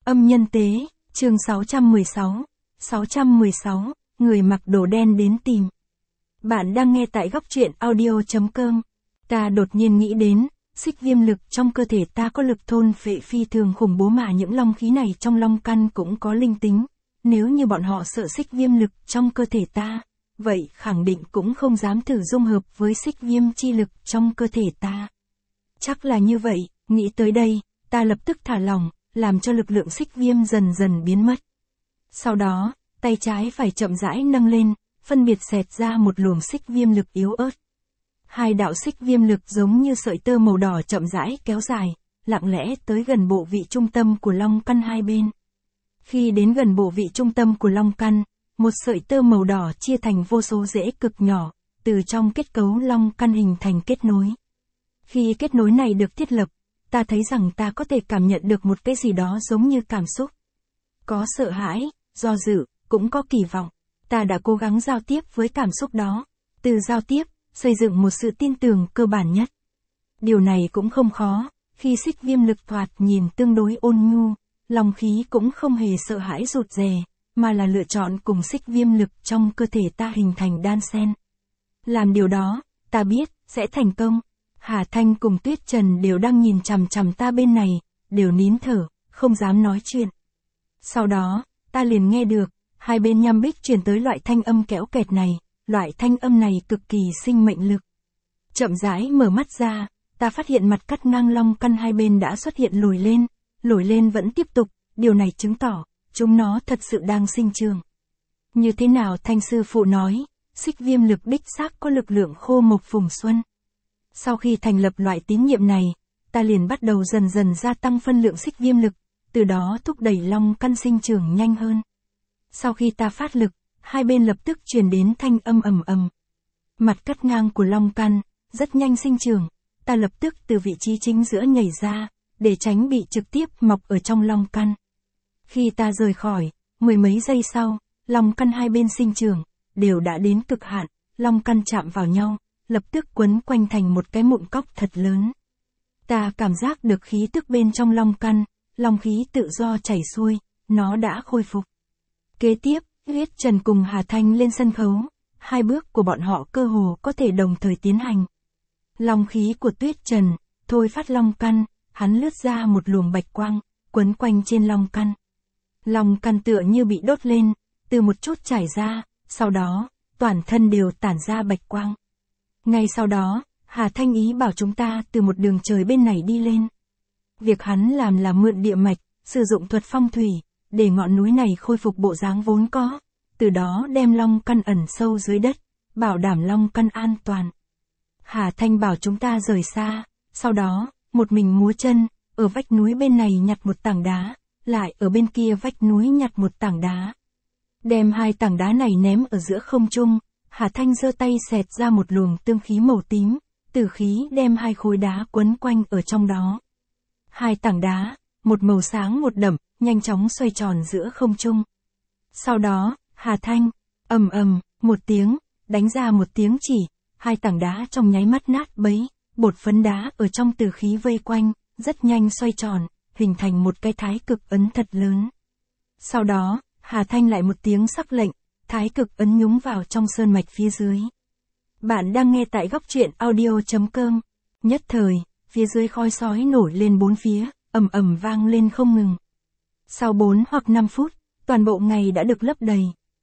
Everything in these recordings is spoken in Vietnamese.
Âm nhân tế, chương 616. 616, người mặc đồ đen đến tìm. Bạn đang nghe tại góc truyện audio.com. Ta đột nhiên nghĩ đến, xích viêm lực trong cơ thể ta có lực thôn phệ phi thường khủng bố mà những long khí này trong long căn cũng có linh tính. Nếu như bọn họ sợ xích viêm lực trong cơ thể ta, vậy khẳng định cũng không dám thử dung hợp với xích viêm chi lực trong cơ thể ta. Chắc là như vậy, nghĩ tới đây, ta lập tức thả lỏng, làm cho lực lượng xích viêm dần dần biến mất. Sau đó, tay trái phải chậm rãi nâng lên, phân biệt xẹt ra một luồng xích viêm lực yếu ớt. Hai đạo xích viêm lực giống như sợi tơ màu đỏ chậm rãi kéo dài, lặng lẽ tới gần bộ vị trung tâm của long căn hai bên. Khi đến gần bộ vị trung tâm của long căn, một sợi tơ màu đỏ chia thành vô số rễ cực nhỏ, từ trong kết cấu long căn hình thành kết nối. Khi kết nối này được thiết lập, ta thấy rằng ta có thể cảm nhận được một cái gì đó giống như cảm xúc. Có sợ hãi, do dự, cũng có kỳ vọng. Ta đã cố gắng giao tiếp với cảm xúc đó. Từ giao tiếp, xây dựng một sự tin tưởng cơ bản nhất. Điều này cũng không khó, khi xích viêm lực thoạt nhìn tương đối ôn nhu, long khí cũng không hề sợ hãi rụt rè, mà là lựa chọn cùng xích viêm lực trong cơ thể ta hình thành đan xen. Làm điều đó, ta biết, sẽ thành công. Hà Thanh cùng Tuyết Trần đều đang nhìn chằm chằm ta bên này, đều nín thở, không dám nói chuyện. Sau đó, ta liền nghe được, hai bên nhăm bích truyền tới loại thanh âm kéo kẹt này, loại thanh âm này cực kỳ sinh mệnh lực. Chậm rãi mở mắt ra, ta phát hiện mặt cắt ngang long căn hai bên đã xuất hiện lồi lên vẫn tiếp tục, điều này chứng tỏ, chúng nó thật sự đang sinh trưởng. Như thế nào Thanh sư phụ nói, xích viêm lực đích xác có lực lượng khô mộc phùng xuân. Sau khi thành lập loại tín nhiệm này, ta liền bắt đầu dần dần gia tăng phân lượng xích viêm lực, từ đó thúc đẩy long căn sinh trưởng nhanh hơn. Sau khi ta phát lực, hai bên lập tức truyền đến thanh âm ầm ầm. Mặt cắt ngang của long căn, rất nhanh sinh trưởng, ta lập tức từ vị trí chính giữa nhảy ra, để tránh bị trực tiếp mọc ở trong long căn. Khi ta rời khỏi, mười mấy giây sau, long căn hai bên sinh trưởng, đều đã đến cực hạn, long căn chạm vào nhau, lập tức quấn quanh thành một cái mụn cóc thật lớn. Ta cảm giác được khí tức bên trong long căn, long khí tự do chảy xuôi, nó đã khôi phục. Kế tiếp, Tuyết Trần cùng Hà Thanh lên sân khấu, hai bước của bọn họ cơ hồ có thể đồng thời tiến hành. Long khí của Tuyết Trần, thôi phát long căn, hắn lướt ra một luồng bạch quang, quấn quanh trên long căn. Long căn tựa như bị đốt lên, từ một chút trải ra, sau đó, toàn thân đều tản ra bạch quang. Ngay sau đó, Hà Thanh ý bảo chúng ta từ một đường trời bên này đi lên. Việc hắn làm là mượn địa mạch, sử dụng thuật phong thủy, để ngọn núi này khôi phục bộ dáng vốn có, từ đó đem long căn ẩn sâu dưới đất, bảo đảm long căn an toàn. Hà Thanh bảo chúng ta rời xa, sau đó, một mình múa chân, ở vách núi bên này nhặt một tảng đá, lại ở bên kia vách núi nhặt một tảng đá. Đem hai tảng đá này ném ở giữa không trung, Hà Thanh giơ tay xẹt ra một luồng tương khí màu tím, tử khí đem hai khối đá quấn quanh ở trong đó. Hai tảng đá, một màu sáng một đậm, nhanh chóng xoay tròn giữa không trung. Sau đó, Hà Thanh, ầm ầm, một tiếng, đánh ra một tiếng chỉ, hai tảng đá trong nháy mắt nát bấy, bột phấn đá ở trong tử khí vây quanh, rất nhanh xoay tròn, hình thành một cái thái cực ấn thật lớn. Sau đó, Hà Thanh lại một tiếng sắc lệnh, thái cực ấn nhúng vào trong sơn mạch phía dưới. Bạn đang nghe tại góc truyện audio.com. Nhất thời, phía dưới khói sói nổi lên bốn phía, ầm ầm vang lên không ngừng. Sau 4 hoặc 5 phút, toàn bộ ngày đã được lấp đầy.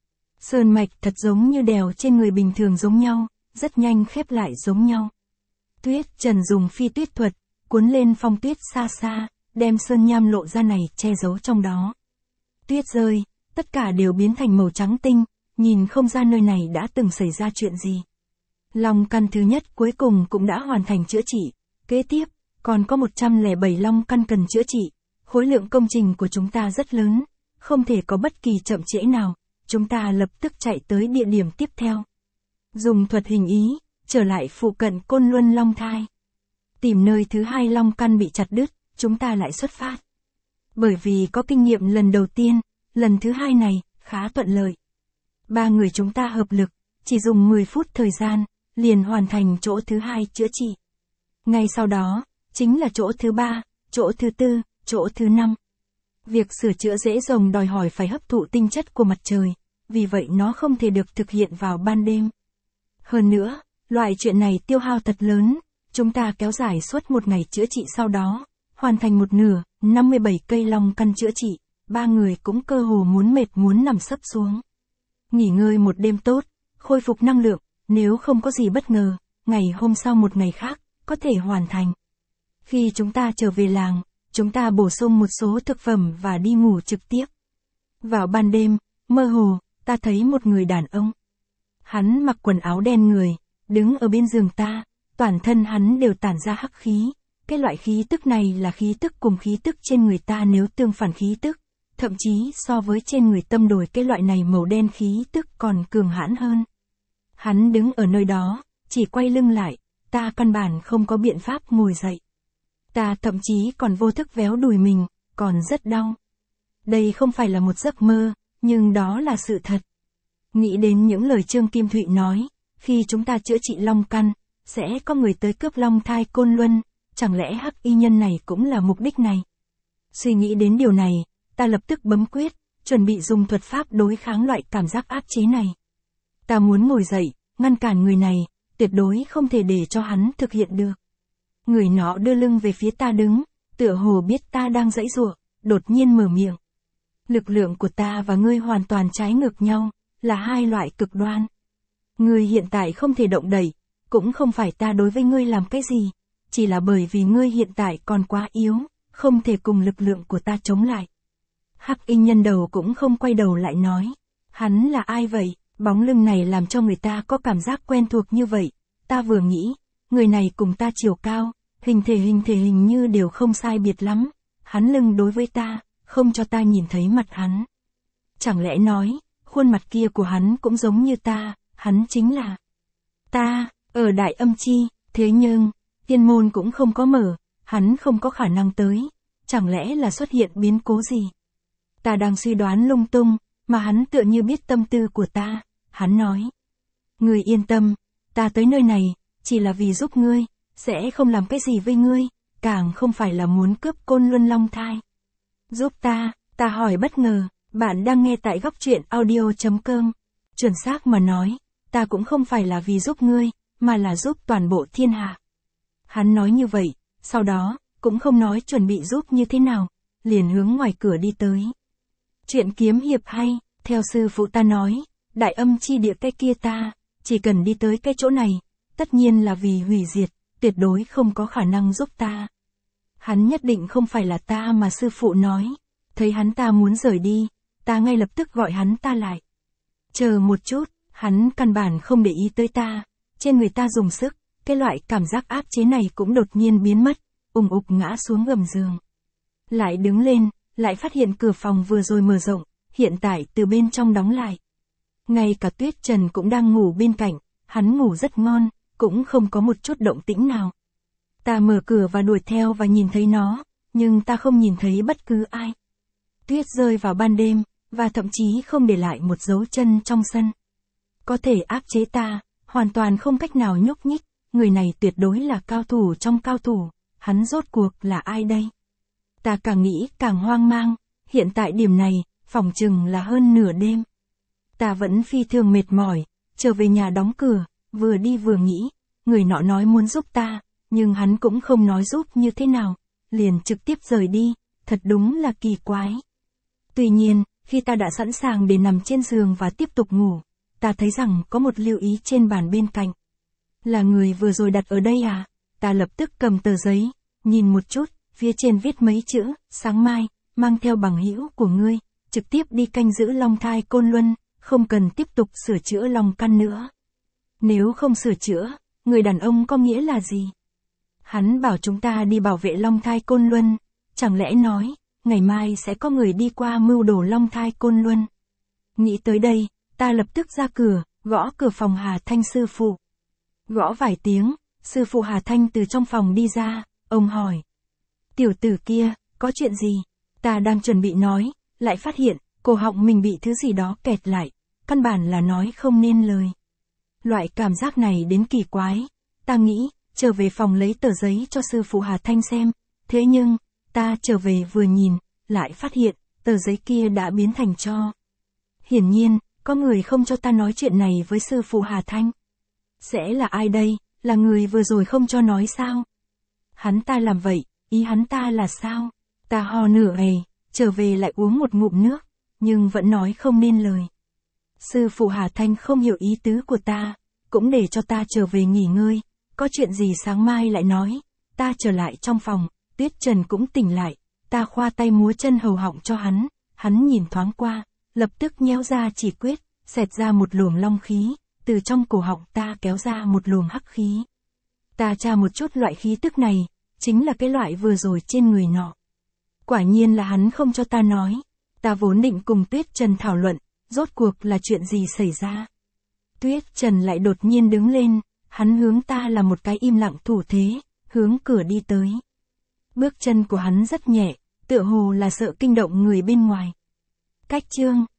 Sơn mạch thật giống như đèo trên người bình thường giống nhau, rất nhanh khép lại giống nhau. Tuyết Trần dùng phi tuyết thuật, cuốn lên phong tuyết xa xa, đem sơn nham lộ ra này che giấu trong đó. Tuyết rơi, tất cả đều biến thành màu trắng tinh, nhìn không ra nơi này đã từng xảy ra chuyện gì. Long căn thứ nhất cuối cùng cũng đã hoàn thành chữa trị, kế tiếp, còn có 107 long căn cần chữa trị. Khối lượng công trình của chúng ta rất lớn, không thể có bất kỳ chậm trễ nào, chúng ta lập tức chạy tới địa điểm tiếp theo. Dùng thuật hình ý, trở lại phụ cận Côn Luân Long Thai. Tìm nơi thứ hai long căn bị chặt đứt, chúng ta lại xuất phát. Bởi vì có kinh nghiệm lần đầu tiên, lần thứ hai này, khá thuận lợi. 3 người chúng ta hợp lực, chỉ dùng 10 phút thời gian, liền hoàn thành chỗ thứ hai chữa trị. Ngay sau đó, chính là chỗ thứ 3, chỗ thứ 4, chỗ thứ 5. Việc sửa chữa rễ rồng đòi hỏi phải hấp thụ tinh chất của mặt trời, vì vậy nó không thể được thực hiện vào ban đêm. Hơn nữa, loại chuyện này tiêu hao thật lớn, chúng ta kéo dài suốt một ngày chữa trị sau đó, hoàn thành một nửa, 57 cây long căn chữa trị, 3 người cũng cơ hồ muốn mệt muốn nằm sấp xuống. Nghỉ ngơi một đêm tốt, khôi phục năng lượng, nếu không có gì bất ngờ, ngày hôm sau một ngày khác, có thể hoàn thành. Khi chúng ta trở về làng, chúng ta bổ sung một số thực phẩm và đi ngủ trực tiếp. Vào ban đêm, mơ hồ, ta thấy một người đàn ông. Hắn mặc quần áo đen người, đứng ở bên giường ta, toàn thân hắn đều tản ra hắc khí. Cái loại khí tức này là khí tức cùng khí tức trên người ta nếu tương phản khí tức, thậm chí so với trên người tâm đổi cái loại này màu đen khí tức còn cường hãn hơn. Hắn đứng ở nơi đó, chỉ quay lưng lại, ta căn bản không có biện pháp ngồi dậy. Ta thậm chí còn vô thức véo đùi mình, còn rất đau. Đây không phải là một giấc mơ, nhưng đó là sự thật. Nghĩ đến những lời Trương Kim Thụy nói, khi chúng ta chữa trị long căn, sẽ có người tới cướp long thai côn luân, chẳng lẽ hắc y nhân này cũng là mục đích này? Suy nghĩ đến điều này, ta lập tức bấm quyết, chuẩn bị dùng thuật pháp đối kháng loại cảm giác áp chế này. Ta muốn ngồi dậy, ngăn cản người này, tuyệt đối không thể để cho hắn thực hiện được. Người nọ đưa lưng về phía ta đứng, tựa hồ biết ta đang giãy giụa, đột nhiên mở miệng. Lực lượng của ta và ngươi hoàn toàn trái ngược nhau, là hai loại cực đoan. Ngươi hiện tại không thể động đậy, cũng không phải ta đối với ngươi làm cái gì, chỉ là bởi vì ngươi hiện tại còn quá yếu, không thể cùng lực lượng của ta chống lại. Hắc y nhân đầu cũng không quay đầu lại nói, hắn là ai vậy? Bóng lưng này làm cho người ta có cảm giác quen thuộc như vậy. Ta vừa nghĩ, người này cùng ta chiều cao, hình thể hình như đều không sai biệt lắm. Hắn lưng đối với ta, không cho ta nhìn thấy mặt hắn. Chẳng lẽ nói, khuôn mặt kia của hắn cũng giống như ta, hắn chính là ta, ở Đại Âm Chi, thế nhưng, tiên môn cũng không có mở, hắn không có khả năng tới. Chẳng lẽ là xuất hiện biến cố gì? Ta đang suy đoán lung tung, mà hắn tựa như biết tâm tư của ta, hắn nói. Ngươi yên tâm, ta tới nơi này, chỉ là vì giúp ngươi, sẽ không làm cái gì với ngươi, càng không phải là muốn cướp côn luân long thai. Giúp ta hỏi bất ngờ, bạn đang nghe tại góc truyện audio.com. Chuẩn xác mà nói, ta cũng không phải là vì giúp ngươi, mà là giúp toàn bộ thiên hạ. Hắn nói như vậy, sau đó, cũng không nói chuẩn bị giúp như thế nào, liền hướng ngoài cửa đi tới. Chuyện kiếm hiệp hay, theo sư phụ ta nói, Đại Âm Chi địa cái kia ta, chỉ cần đi tới cái chỗ này, tất nhiên là vì hủy diệt, tuyệt đối không có khả năng giúp ta. Hắn nhất định không phải là ta mà sư phụ nói. Thấy hắn ta muốn rời đi, ta ngay lập tức gọi hắn ta lại. Chờ một chút, hắn căn bản không để ý tới ta, trên người ta dùng sức, cái loại cảm giác áp chế này cũng đột nhiên biến mất, ùng ục ngã xuống gầm giường. Lại đứng lên, lại phát hiện cửa phòng vừa rồi mở rộng, hiện tại từ bên trong đóng lại. Ngay cả Tuyết Trần cũng đang ngủ bên cạnh, hắn ngủ rất ngon, cũng không có một chút động tĩnh nào. Ta mở cửa và đuổi theo và nhìn thấy nó, nhưng ta không nhìn thấy bất cứ ai. Tuyết rơi vào ban đêm, và thậm chí không để lại một dấu chân trong sân. Có thể áp chế ta, hoàn toàn không cách nào nhúc nhích, người này tuyệt đối là cao thủ trong cao thủ, hắn rốt cuộc là ai đây? Ta càng nghĩ càng hoang mang, hiện tại điểm này, phỏng chừng là hơn nửa đêm. Ta vẫn phi thường mệt mỏi, trở về nhà đóng cửa, vừa đi vừa nghĩ, người nọ nói muốn giúp ta, nhưng hắn cũng không nói giúp như thế nào, liền trực tiếp rời đi, thật đúng là kỳ quái. Tuy nhiên, khi ta đã sẵn sàng để nằm trên giường và tiếp tục ngủ, ta thấy rằng có một lưu ý trên bàn bên cạnh. Là người vừa rồi đặt ở đây à? Ta lập tức cầm tờ giấy, nhìn một chút, phía trên viết mấy chữ, sáng mai, mang theo bằng hữu của ngươi, trực tiếp đi canh giữ long thai côn luân, không cần tiếp tục sửa chữa long căn nữa. Nếu không sửa chữa, người đàn ông có nghĩa là gì? Hắn bảo chúng ta đi bảo vệ long thai côn luân, chẳng lẽ nói, ngày mai sẽ có người đi qua mưu đồ long thai côn luân. Nghĩ tới đây, ta lập tức ra cửa, gõ cửa phòng Hà Thanh sư phụ. Gõ vài tiếng, sư phụ Hà Thanh từ trong phòng đi ra, ông hỏi. Tiểu tử kia, có chuyện gì? Ta đang chuẩn bị nói, lại phát hiện, cổ họng mình bị thứ gì đó kẹt lại, căn bản là nói không nên lời. Loại cảm giác này đến kỳ quái, ta nghĩ, trở về phòng lấy tờ giấy cho sư phụ Hà Thanh xem, thế nhưng, ta trở về vừa nhìn, lại phát hiện, tờ giấy kia đã biến thành tro. Hiển nhiên, có người không cho ta nói chuyện này với sư phụ Hà Thanh. Sẽ là ai đây, là người vừa rồi không cho nói sao? Hắn ta làm vậy, ý hắn ta là sao? Ta ho nửa ngày, trở về lại uống một ngụm nước, nhưng vẫn nói không nên lời. Sư phụ Hà Thanh không hiểu ý tứ của ta, cũng để cho ta trở về nghỉ ngơi, có chuyện gì sáng mai lại nói. Ta trở lại trong phòng, Tuyết Trần cũng tỉnh lại, ta khoa tay múa chân hầu họng cho hắn nhìn thoáng qua, lập tức nhéo ra chỉ quyết, xẹt ra một luồng long khí, từ trong cổ họng ta kéo ra một luồng hắc khí. Ta tra một chút loại khí tức này, chính là cái loại vừa rồi trên người nọ. Quả nhiên là hắn không cho ta nói, ta vốn định cùng Tuyết Trần thảo luận, rốt cuộc là chuyện gì xảy ra. Tuyết Trần lại đột nhiên đứng lên, hắn hướng ta là một cái im lặng thủ thế, hướng cửa đi tới. Bước chân của hắn rất nhẹ, tựa hồ là sợ kinh động người bên ngoài. Cách chương